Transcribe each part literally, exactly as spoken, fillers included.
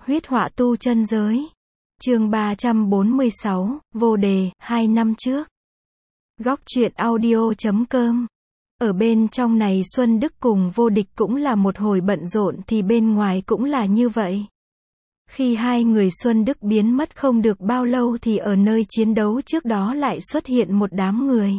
Huyết họa tu chân giới. Chương ba trăm bốn mươi sáu, vô đề, hai năm trước. Góc truyện audio chấm com. Ở bên trong này Xuân Đức cùng Vô Địch cũng là một hồi bận rộn thì bên ngoài cũng là như vậy. Khi hai người Xuân Đức biến mất không được bao lâu thì ở nơi chiến đấu trước đó lại xuất hiện một đám người.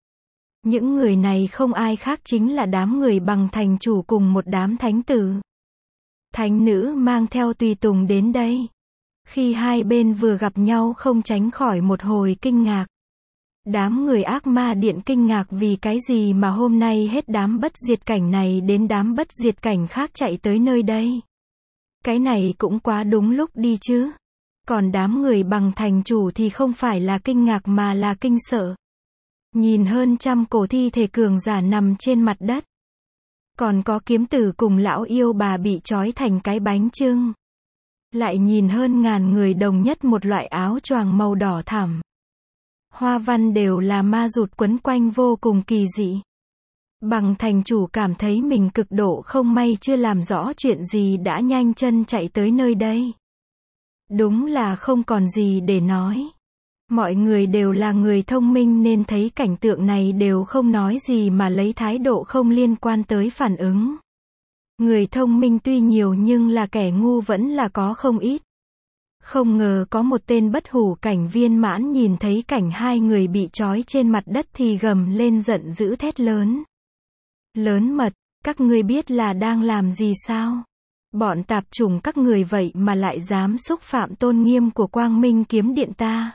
Những người này không ai khác chính là đám người Bằng thành chủ cùng một đám thánh tử. Thánh nữ mang theo tùy tùng đến đây. Khi hai bên vừa gặp nhau không tránh khỏi một hồi kinh ngạc. Đám người ác ma điện kinh ngạc vì cái gì mà hôm nay hết đám bất diệt cảnh này đến đám bất diệt cảnh khác chạy tới nơi đây. Cái này cũng quá đúng lúc đi chứ. Còn đám người Bằng thành chủ thì không phải là kinh ngạc mà là kinh sợ. Nhìn hơn trăm cổ thi thể cường giả nằm trên mặt đất. Còn có kiếm tử cùng lão yêu bà bị trói thành cái bánh chưng. Lại nhìn hơn ngàn người đồng nhất một loại áo choàng màu đỏ thẳm. Hoa văn đều là ma rụt quấn quanh vô cùng kỳ dị. Bằng thành chủ cảm thấy mình cực độ không may chưa làm rõ chuyện gì đã nhanh chân chạy tới nơi đây. Đúng là không còn gì để nói. Mọi người đều là người thông minh nên thấy cảnh tượng này đều không nói gì mà lấy thái độ không liên quan tới phản ứng. Người thông minh tuy nhiều nhưng là kẻ ngu vẫn là có không ít. Không ngờ có một tên bất hủ cảnh viên mãn nhìn thấy cảnh hai người bị trói trên mặt đất thì gầm lên giận dữ thét lớn. Lớn mật, các ngươi biết là đang làm gì sao? Bọn tạp chủng các người vậy mà lại dám xúc phạm tôn nghiêm của Quang Minh kiếm điện ta.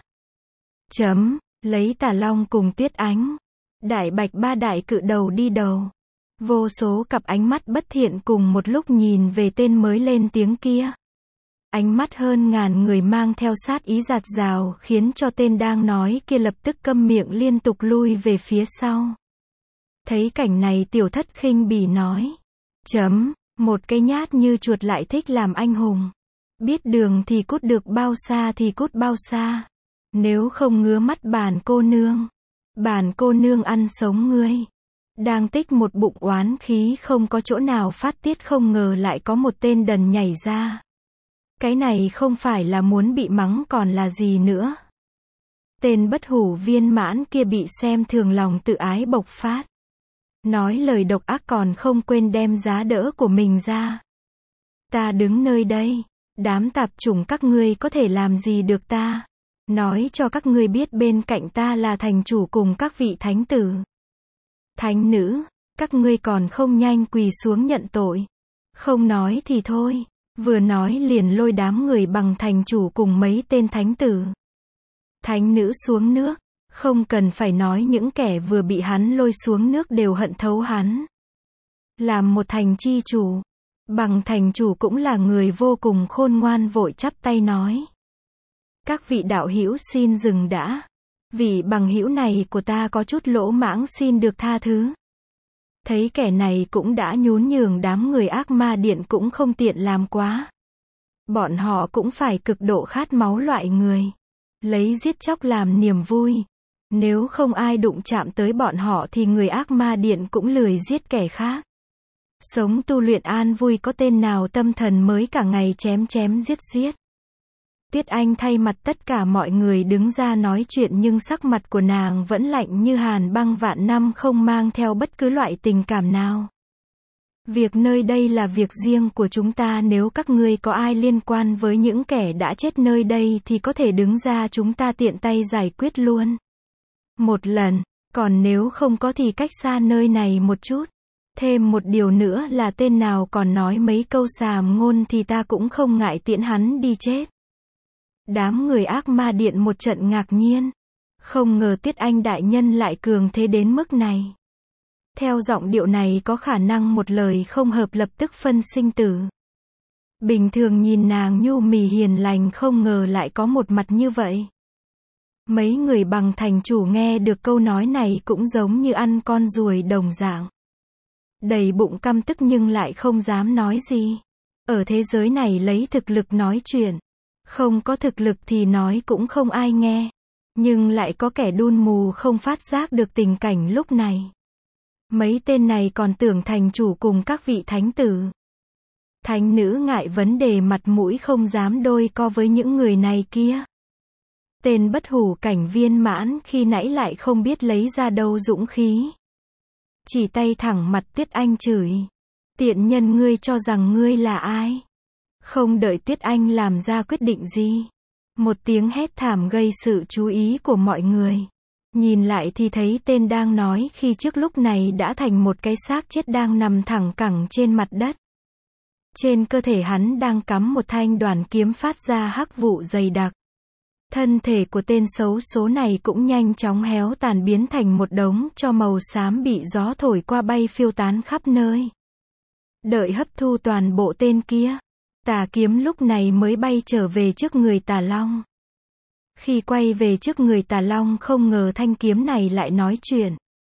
Chấm, lấy Tà Long cùng Tuyết Ánh. Đại Bạch ba đại cự đầu đi đầu. Vô số cặp ánh mắt bất thiện cùng một lúc nhìn về tên mới lên tiếng kia. Ánh mắt hơn ngàn người mang theo sát ý giạt rào khiến cho tên đang nói kia lập tức câm miệng liên tục lui về phía sau. Thấy cảnh này Tiểu Thất khinh bỉ nói. Chấm, một cái nhát như chuột lại thích làm anh hùng. Biết đường thì cút được bao xa thì cút bao xa. Nếu không ngứa mắt bản cô nương. Bản cô nương ăn sống ngươi. Đang tích một bụng oán khí không có chỗ nào phát tiết không ngờ lại có một tên đần nhảy ra. Cái này không phải là muốn bị mắng còn là gì nữa. Tên bất hủ viên mãn kia bị xem thường lòng tự ái bộc phát. Nói lời độc ác còn không quên đem giá đỡ của mình ra. Ta đứng nơi đây, đám tạp chủng các ngươi có thể làm gì được ta. Nói cho các ngươi biết bên cạnh ta là thành chủ cùng các vị thánh tử. Thánh nữ, các ngươi còn không nhanh quỳ xuống nhận tội. Không nói thì thôi, vừa nói liền lôi đám người Bằng thành chủ cùng mấy tên thánh tử. Thánh nữ xuống nước, không cần phải nói những kẻ vừa bị hắn lôi xuống nước đều hận thấu hắn. Làm một thành chi chủ, Bằng thành chủ cũng là người vô cùng khôn ngoan vội chắp tay nói. Các vị đạo hữu xin dừng đã. Vị bằng hữu này của ta có chút lỗ mãng xin được tha thứ. Thấy kẻ này cũng đã nhún nhường đám người ác ma điện cũng không tiện làm quá. Bọn họ cũng phải cực độ khát máu loại người. Lấy giết chóc làm niềm vui. Nếu không ai đụng chạm tới bọn họ thì người ác ma điện cũng lười giết kẻ khác. Sống tu luyện an vui có tên nào tâm thần mới cả ngày chém chém giết giết. Tuyết Anh thay mặt tất cả mọi người đứng ra nói chuyện nhưng sắc mặt của nàng vẫn lạnh như hàn băng vạn năm không mang theo bất cứ loại tình cảm nào. Việc nơi đây là việc riêng của chúng ta nếu các ngươi có ai liên quan với những kẻ đã chết nơi đây thì có thể đứng ra chúng ta tiện tay giải quyết luôn. Một lần, còn nếu không có thì cách xa nơi này một chút. Thêm một điều nữa là tên nào còn nói mấy câu xàm ngôn thì ta cũng không ngại tiễn hắn đi chết. Đám người ác ma điện một trận ngạc nhiên. Không ngờ Tiết Anh đại nhân lại cường thế đến mức này. Theo giọng điệu này có khả năng một lời không hợp lập tức phân sinh tử. Bình thường nhìn nàng nhu mì hiền lành không ngờ lại có một mặt như vậy. Mấy người Bằng thành chủ nghe được câu nói này cũng giống như ăn con ruồi đồng dạng. Đầy bụng căm tức nhưng lại không dám nói gì. Ở thế giới này lấy thực lực nói chuyện. Không có thực lực thì nói cũng không ai nghe. Nhưng lại có kẻ đun mù không phát giác được tình cảnh lúc này. Mấy tên này còn tưởng thành chủ cùng các vị thánh tử. Thánh nữ ngại vấn đề mặt mũi không dám đôi co với những người này kia. Tên bất hủ cảnh viên mãn khi nãy lại không biết lấy ra đâu dũng khí. Chỉ tay thẳng mặt Tuyết Anh chửi. Tiện nhân ngươi cho rằng ngươi là ai? Không đợi Tuyết Anh làm ra quyết định gì. Một tiếng hét thảm gây sự chú ý của mọi người. Nhìn lại thì thấy tên đang nói khi trước lúc này đã thành một cái xác chết đang nằm thẳng cẳng trên mặt đất. Trên cơ thể hắn đang cắm một thanh đoàn kiếm phát ra hắc vụ dày đặc. Thân thể của tên xấu số này cũng nhanh chóng héo tàn biến thành một đống tro màu xám bị gió thổi qua bay phiêu tán khắp nơi. Đợi hấp thu toàn bộ tên kia, tà kiếm lúc này mới bay trở về trước người Tà Long. Khi quay về trước người Tà Long không ngờ thanh kiếm này lại nói chuyện.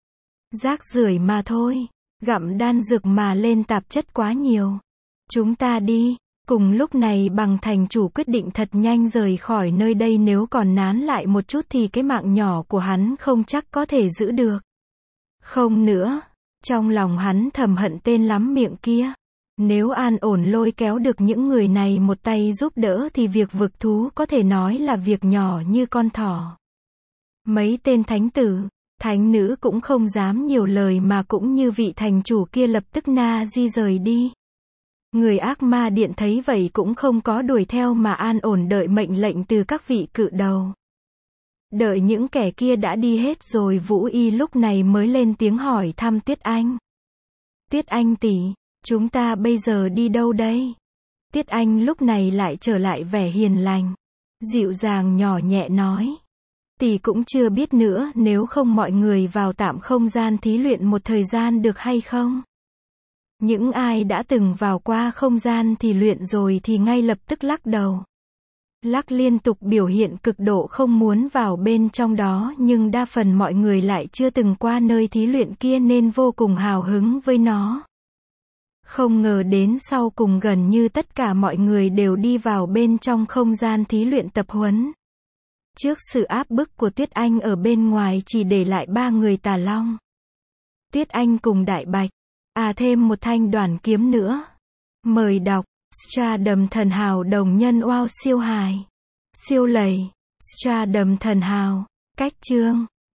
Rác rưởi mà thôi, gặm đan dược mà lên tạp chất quá nhiều. Chúng ta đi. Cùng lúc này Bằng thành chủ quyết định thật nhanh rời khỏi nơi đây, nếu còn nán lại một chút thì cái mạng nhỏ của hắn không chắc có thể giữ được. Không nữa, trong lòng hắn thầm hận tên lắm miệng kia. Nếu an ổn lôi kéo được những người này một tay giúp đỡ thì việc vực thú có thể nói là việc nhỏ như con thỏ. Mấy tên thánh tử, thánh nữ cũng không dám nhiều lời mà cũng như vị thành chủ kia lập tức na di rời đi. Người ác ma điện thấy vậy cũng không có đuổi theo mà an ổn đợi mệnh lệnh từ các vị cự đầu. Đợi những kẻ kia đã đi hết rồi Vũ Y lúc này mới lên tiếng hỏi thăm Tuyết Anh. Tuyết Anh tỷ, chúng ta bây giờ đi đâu đây? Tuyết Anh lúc này lại trở lại vẻ hiền lành. Dịu dàng nhỏ nhẹ nói. Tỷ cũng chưa biết nữa, nếu không mọi người vào tạm không gian thí luyện một thời gian được hay không? Những ai đã từng vào qua không gian thì luyện rồi thì ngay lập tức lắc đầu. Lắc liên tục biểu hiện cực độ không muốn vào bên trong đó, nhưng đa phần mọi người lại chưa từng qua nơi thí luyện kia nên vô cùng hào hứng với nó. Không ngờ đến sau cùng gần như tất cả mọi người đều đi vào bên trong không gian thí luyện tập huấn. Trước sự áp bức của Tuyết Anh ở bên ngoài chỉ để lại ba người Tà Long, Tuyết Anh cùng Đại Bạch. À thêm một thanh đoàn kiếm nữa. Mời đọc. Stardom thần hào đồng nhân wow siêu hài. Siêu lầy. Stardom thần hào. Cách chương.